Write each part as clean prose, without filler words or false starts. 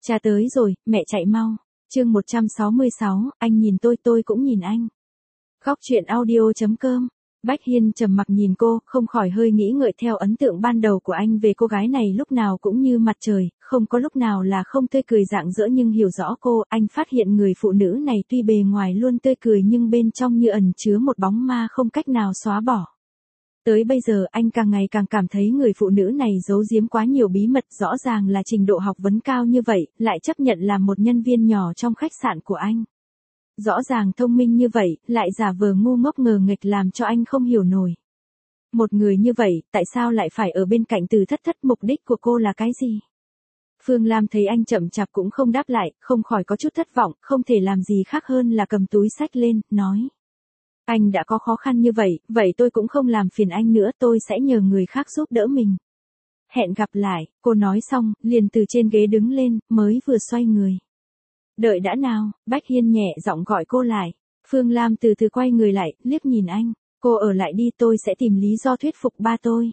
Cha tới rồi, mẹ chạy mau. Chương 166, anh nhìn tôi cũng nhìn anh. Góc truyện audio.com. Bách Hiên trầm mặc nhìn cô, không khỏi hơi nghĩ ngợi theo ấn tượng ban đầu của anh về cô gái này lúc nào cũng như mặt trời, không có lúc nào là không tươi cười rạng rỡ, nhưng hiểu rõ cô, anh phát hiện người phụ nữ này tuy bề ngoài luôn tươi cười nhưng bên trong như ẩn chứa một bóng ma không cách nào xóa bỏ. Tới bây giờ anh càng ngày càng cảm thấy người phụ nữ này giấu giếm quá nhiều bí mật, rõ ràng là trình độ học vấn cao như vậy, lại chấp nhận làm một nhân viên nhỏ trong khách sạn của anh. Rõ ràng thông minh như vậy, lại giả vờ ngu ngốc ngờ nghệch làm cho anh không hiểu nổi. Một người như vậy, tại sao lại phải ở bên cạnh Từ Thất Thất, mục đích của cô là cái gì? Phương Lam thấy anh chậm chạp cũng không đáp lại, không khỏi có chút thất vọng, không thể làm gì khác hơn là cầm túi xách lên, nói. Anh đã có khó khăn như vậy, vậy tôi cũng không làm phiền anh nữa, tôi sẽ nhờ người khác giúp đỡ mình. Hẹn gặp lại, cô nói xong, liền từ trên ghế đứng lên, mới vừa xoay người. Đợi đã nào, Bách Hiên nhẹ giọng gọi cô lại. Phương Lam từ từ quay người lại, liếc nhìn anh. Cô ở lại đi, tôi sẽ tìm lý do thuyết phục ba tôi.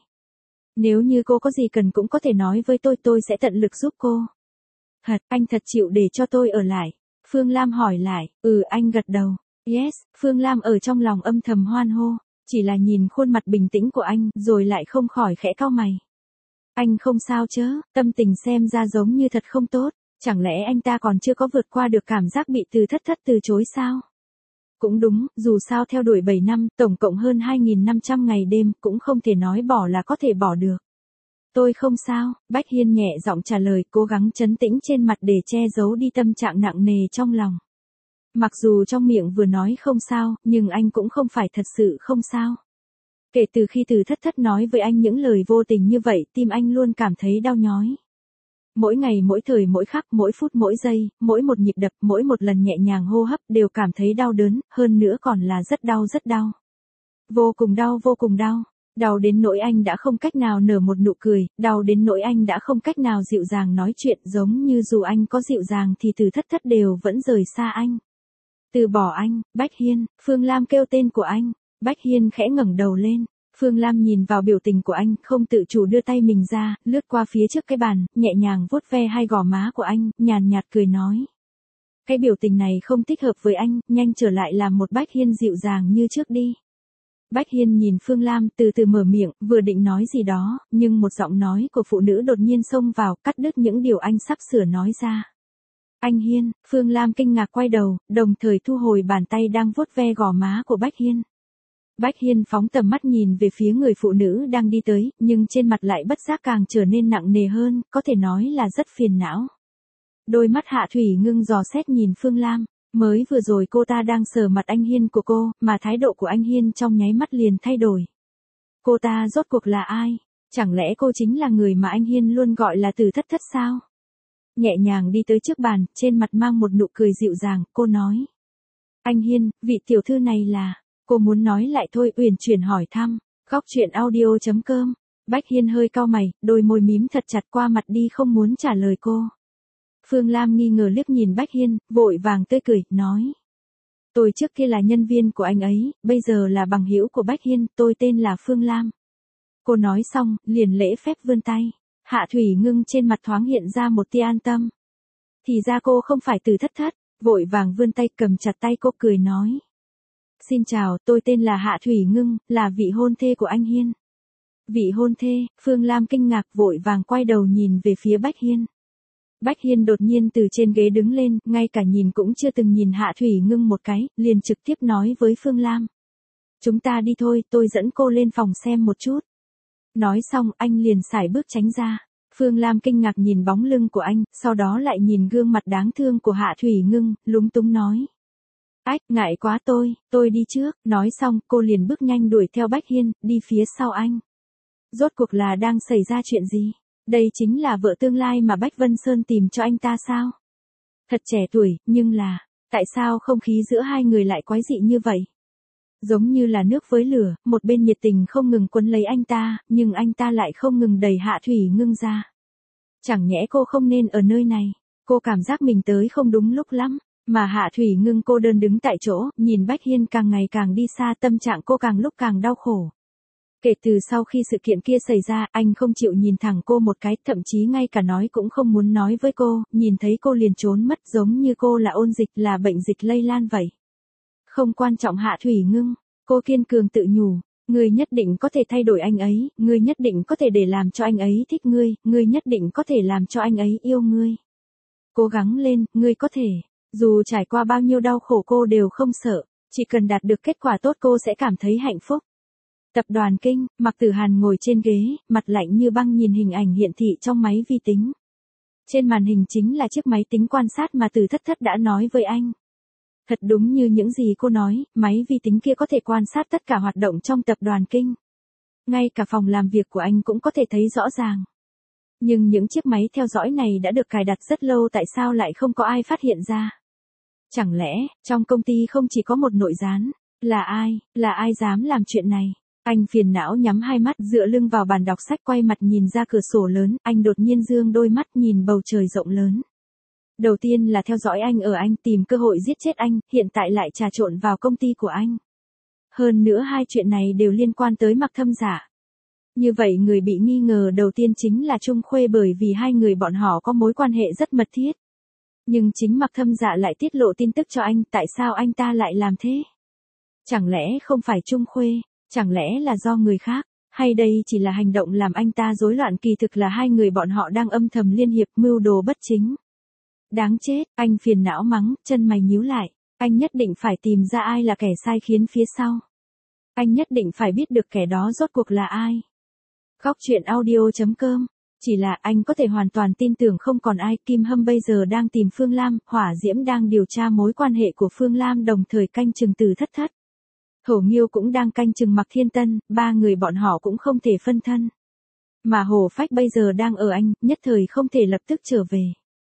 Nếu như cô có gì cần cũng có thể nói với tôi sẽ tận lực giúp cô. Thật, anh thật chịu để cho tôi ở lại. Phương Lam hỏi lại, anh gật đầu. Yes, Phương Lam ở trong lòng âm thầm hoan hô. Chỉ là nhìn khuôn mặt bình tĩnh của anh, rồi lại không khỏi khẽ cau mày. Anh không sao chớ, tâm tình xem ra giống như thật không tốt. Chẳng lẽ anh ta còn chưa có vượt qua được cảm giác bị Từ Thất Thất từ chối sao? Cũng đúng, dù sao theo đuổi 7 năm, tổng cộng hơn 2.500 ngày đêm, cũng không thể nói bỏ là có thể bỏ được. Tôi không sao, Bách Hiên nhẹ giọng trả lời, cố gắng trấn tĩnh trên mặt để che giấu đi tâm trạng nặng nề trong lòng. Mặc dù trong miệng vừa nói không sao, nhưng anh cũng không phải thật sự không sao. Kể từ khi Từ Thất Thất nói với anh những lời vô tình như vậy, tim anh luôn cảm thấy đau nhói. Mỗi ngày mỗi thời mỗi khắc, mỗi phút mỗi giây, mỗi một nhịp đập, mỗi một lần nhẹ nhàng hô hấp đều cảm thấy đau đớn, hơn nữa còn là rất đau rất đau. Vô cùng đau vô cùng đau. Đau đến nỗi anh đã không cách nào nở một nụ cười, đau đến nỗi anh đã không cách nào dịu dàng nói chuyện, giống như dù anh có dịu dàng thì Từ Thất Thất đều vẫn rời xa anh. Từ bỏ anh, Bách Hiên, Phương Lam kêu tên của anh. Bách Hiên khẽ ngẩng đầu lên. Phương Lam nhìn vào biểu tình của anh, không tự chủ đưa tay mình ra, lướt qua phía trước cái bàn, nhẹ nhàng vuốt ve hai gò má của anh, nhàn nhạt cười nói. Cái biểu tình này không thích hợp với anh, nhanh trở lại làm một Bách Hiên dịu dàng như trước đi. Bách Hiên nhìn Phương Lam từ từ mở miệng, vừa định nói gì đó, nhưng một giọng nói của phụ nữ đột nhiên xông vào, cắt đứt những điều anh sắp sửa nói ra. Anh Hiên, Phương Lam kinh ngạc quay đầu, đồng thời thu hồi bàn tay đang vuốt ve gò má của Bách Hiên. Bách Hiên phóng tầm mắt nhìn về phía người phụ nữ đang đi tới, nhưng trên mặt lại bất giác càng trở nên nặng nề hơn, có thể nói là rất phiền não. Đôi mắt Hạ Thủy Ngưng dò xét nhìn Phương Lam, mới vừa rồi cô ta đang sờ mặt anh Hiên của cô, mà thái độ của anh Hiên trong nháy mắt liền thay đổi. Cô ta rốt cuộc là ai? Chẳng lẽ cô chính là người mà anh Hiên luôn gọi là Từ Thất Thất sao? Nhẹ nhàng đi tới trước bàn, trên mặt mang một nụ cười dịu dàng, cô nói. Anh Hiên, vị tiểu thư này là... Cô muốn nói lại thôi, uyển chuyển hỏi thăm. Góc truyện audio.com. Bách Hiên hơi cau mày, đôi môi mím thật chặt qua mặt đi không muốn trả lời cô. Phương Lam nghi ngờ liếc nhìn Bách Hiên, vội vàng tươi cười, nói. Tôi trước kia là nhân viên của anh ấy, bây giờ là bằng hữu của Bách Hiên, tôi tên là Phương Lam. Cô nói xong, liền lễ phép vươn tay. Hạ Thủy Ngưng trên mặt thoáng hiện ra một tia an tâm. Thì ra cô không phải Từ Thất Thất, vội vàng vươn tay cầm chặt tay cô cười nói. Xin chào, tôi tên là Hạ Thủy Ngưng, là vị hôn thê của anh Hiên. Vị hôn thê, Phương Lam kinh ngạc vội vàng quay đầu nhìn về phía Bách Hiên. Bách Hiên đột nhiên từ trên ghế đứng lên, ngay cả nhìn cũng chưa từng nhìn Hạ Thủy Ngưng một cái, liền trực tiếp nói với Phương Lam. Chúng ta đi thôi, tôi dẫn cô lên phòng xem một chút. Nói xong, anh liền sải bước tránh ra. Phương Lam kinh ngạc nhìn bóng lưng của anh, sau đó lại nhìn gương mặt đáng thương của Hạ Thủy Ngưng, lúng túng nói. Ách, ngại quá tôi đi trước, nói xong cô liền bước nhanh đuổi theo Bách Hiên, đi phía sau anh. Rốt cuộc là đang xảy ra chuyện gì? Đây chính là vợ tương lai mà Bách Vân Sơn tìm cho anh ta sao? Thật trẻ tuổi, nhưng là, tại sao không khí giữa hai người lại quái dị như vậy? Giống như là nước với lửa, một bên nhiệt tình không ngừng quấn lấy anh ta, nhưng anh ta lại không ngừng đẩy Hạ Thủy Ngưng ra. Chẳng nhẽ cô không nên ở nơi này, cô cảm giác mình tới không đúng lúc lắm. Mà Hạ Thủy Ngưng cô đơn đứng tại chỗ, nhìn Bách Hiên càng ngày càng đi xa, tâm trạng cô càng lúc càng đau khổ. Kể từ sau khi sự kiện kia xảy ra, anh không chịu nhìn thẳng cô một cái, thậm chí ngay cả nói cũng không muốn nói với cô, nhìn thấy cô liền trốn mất giống như cô là ôn dịch, là bệnh dịch lây lan vậy. Không quan trọng Hạ Thủy Ngưng, cô kiên cường tự nhủ, ngươi nhất định có thể thay đổi anh ấy, ngươi nhất định có thể để làm cho anh ấy thích ngươi, ngươi nhất định có thể làm cho anh ấy yêu ngươi. Cố gắng lên, ngươi có thể. Dù trải qua bao nhiêu đau khổ cô đều không sợ, chỉ cần đạt được kết quả tốt cô sẽ cảm thấy hạnh phúc. Tập đoàn Kinh, Mạc Tử Hàn ngồi trên ghế, mặt lạnh như băng nhìn hình ảnh hiển thị trong máy vi tính. Trên màn hình chính là chiếc máy tính quan sát mà Từ Thất Thất đã nói với anh. Thật đúng như những gì cô nói, máy vi tính kia có thể quan sát tất cả hoạt động trong tập đoàn Kinh. Ngay cả phòng làm việc của anh cũng có thể thấy rõ ràng. Nhưng những chiếc máy theo dõi này đã được cài đặt rất lâu, tại sao lại không có ai phát hiện ra? Chẳng lẽ, trong công ty không chỉ có một nội gián? Là ai dám làm chuyện này? Anh phiền não nhắm hai mắt dựa lưng vào bàn đọc sách quay mặt nhìn ra cửa sổ lớn, anh đột nhiên dương đôi mắt nhìn bầu trời rộng lớn. Đầu tiên là theo dõi anh ở anh tìm cơ hội giết chết anh, hiện tại lại trà trộn vào công ty của anh. Hơn nữa hai chuyện này đều liên quan tới Mạc Thâm Dạ. Như vậy người bị nghi ngờ đầu tiên chính là Trung Khuê bởi vì hai người bọn họ có mối quan hệ rất mật thiết. Nhưng chính Mạc Thâm Dạ lại tiết lộ tin tức cho anh, tại sao anh ta lại làm thế? Chẳng lẽ không phải Trung Khuê, chẳng lẽ là do người khác, hay đây chỉ là hành động làm anh ta rối loạn, kỳ thực là hai người bọn họ đang âm thầm liên hiệp mưu đồ bất chính. Đáng chết, anh phiền não mắng, chân mày nhíu lại, anh nhất định phải tìm ra ai là kẻ sai khiến phía sau. Anh nhất định phải biết được kẻ đó rốt cuộc là ai. Khóc chuyện audio.com. Chỉ là anh có thể hoàn toàn tin tưởng không còn ai, Kim Hâm bây giờ đang tìm Phương Lam, Hỏa Diễm đang điều tra mối quan hệ của Phương Lam đồng thời canh chừng Từ Thất Thất. Thổ Nghiêu cũng đang canh chừng Mạc Thiên Tân, ba người bọn họ cũng không thể phân thân. Mà Hồ Phách bây giờ đang ở Anh, nhất thời không thể lập tức trở về.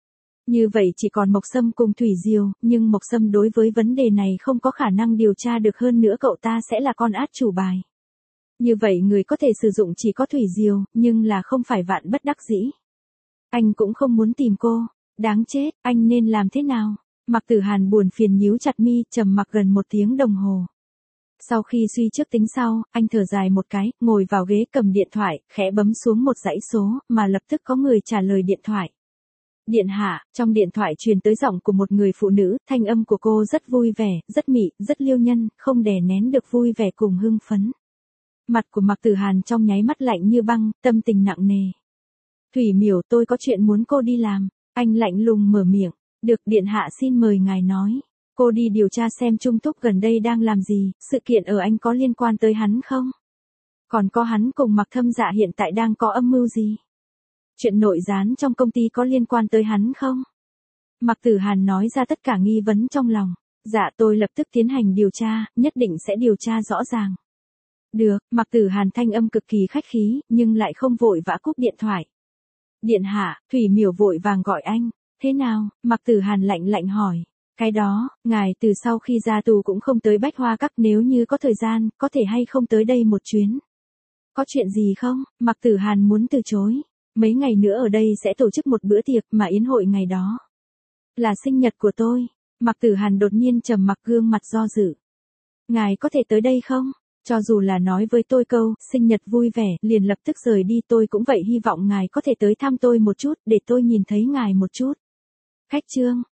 Như vậy chỉ còn Mộc Sâm cùng Thủy Diều, nhưng Mộc Sâm đối với vấn đề này không có khả năng điều tra được, hơn nữa cậu ta sẽ là con át chủ bài. Như vậy người có thể sử dụng chỉ có Thủy Diều, nhưng là không phải vạn bất đắc dĩ. Anh cũng không muốn tìm cô. Đáng chết, anh nên làm thế nào? Mạc Tử Hàn buồn phiền nhíu chặt mi, trầm mặc gần 1 tiếng đồng hồ. Sau khi suy trước tính sau, anh thở dài một cái, ngồi vào ghế cầm điện thoại, khẽ bấm xuống một dãy số, mà lập tức có người trả lời điện thoại. Điện hạ, trong điện thoại truyền tới giọng của một người phụ nữ, thanh âm của cô rất vui vẻ, rất mị, rất liêu nhân, không đè nén được vui vẻ cùng hưng phấn. Mặt của Mạc Tử Hàn trong nháy mắt lạnh như băng, tâm tình nặng nề. Thủy Miểu, tôi có chuyện muốn cô đi làm. Anh lạnh lùng mở miệng. Được, điện hạ xin mời ngài nói. Cô đi điều tra xem Trung Túc gần đây đang làm gì, sự kiện ở Anh có liên quan tới hắn không? Còn có hắn cùng Mạc Thâm Dạ hiện tại đang có âm mưu gì? Chuyện nội gián trong công ty có liên quan tới hắn không? Mạc Tử Hàn nói ra tất cả nghi vấn trong lòng. Dạ, tôi lập tức tiến hành điều tra, nhất định sẽ điều tra rõ ràng. Được, Mạc Tử Hàn thanh âm cực kỳ khách khí, nhưng lại không vội vã cúp điện thoại. Điện hạ, Thủy Miểu vội vàng gọi anh. Thế nào? Mạc Tử Hàn lạnh lạnh hỏi. Cái đó, ngài từ sau khi ra tù cũng không tới Bách Hoa Các, nếu như có thời gian, có thể hay không tới đây một chuyến? Có chuyện gì không? Mạc Tử Hàn muốn từ chối. Mấy ngày nữa ở đây sẽ tổ chức một bữa tiệc mà yến hội ngày đó là sinh nhật của tôi. Mạc Tử Hàn đột nhiên trầm mặc, gương mặt do dự. Ngài có thể tới đây không? Cho dù là nói với tôi câu, sinh nhật vui vẻ, liền lập tức rời đi, tôi cũng vậy, hy vọng ngài có thể tới thăm tôi một chút, để tôi nhìn thấy ngài một chút. Khách trương,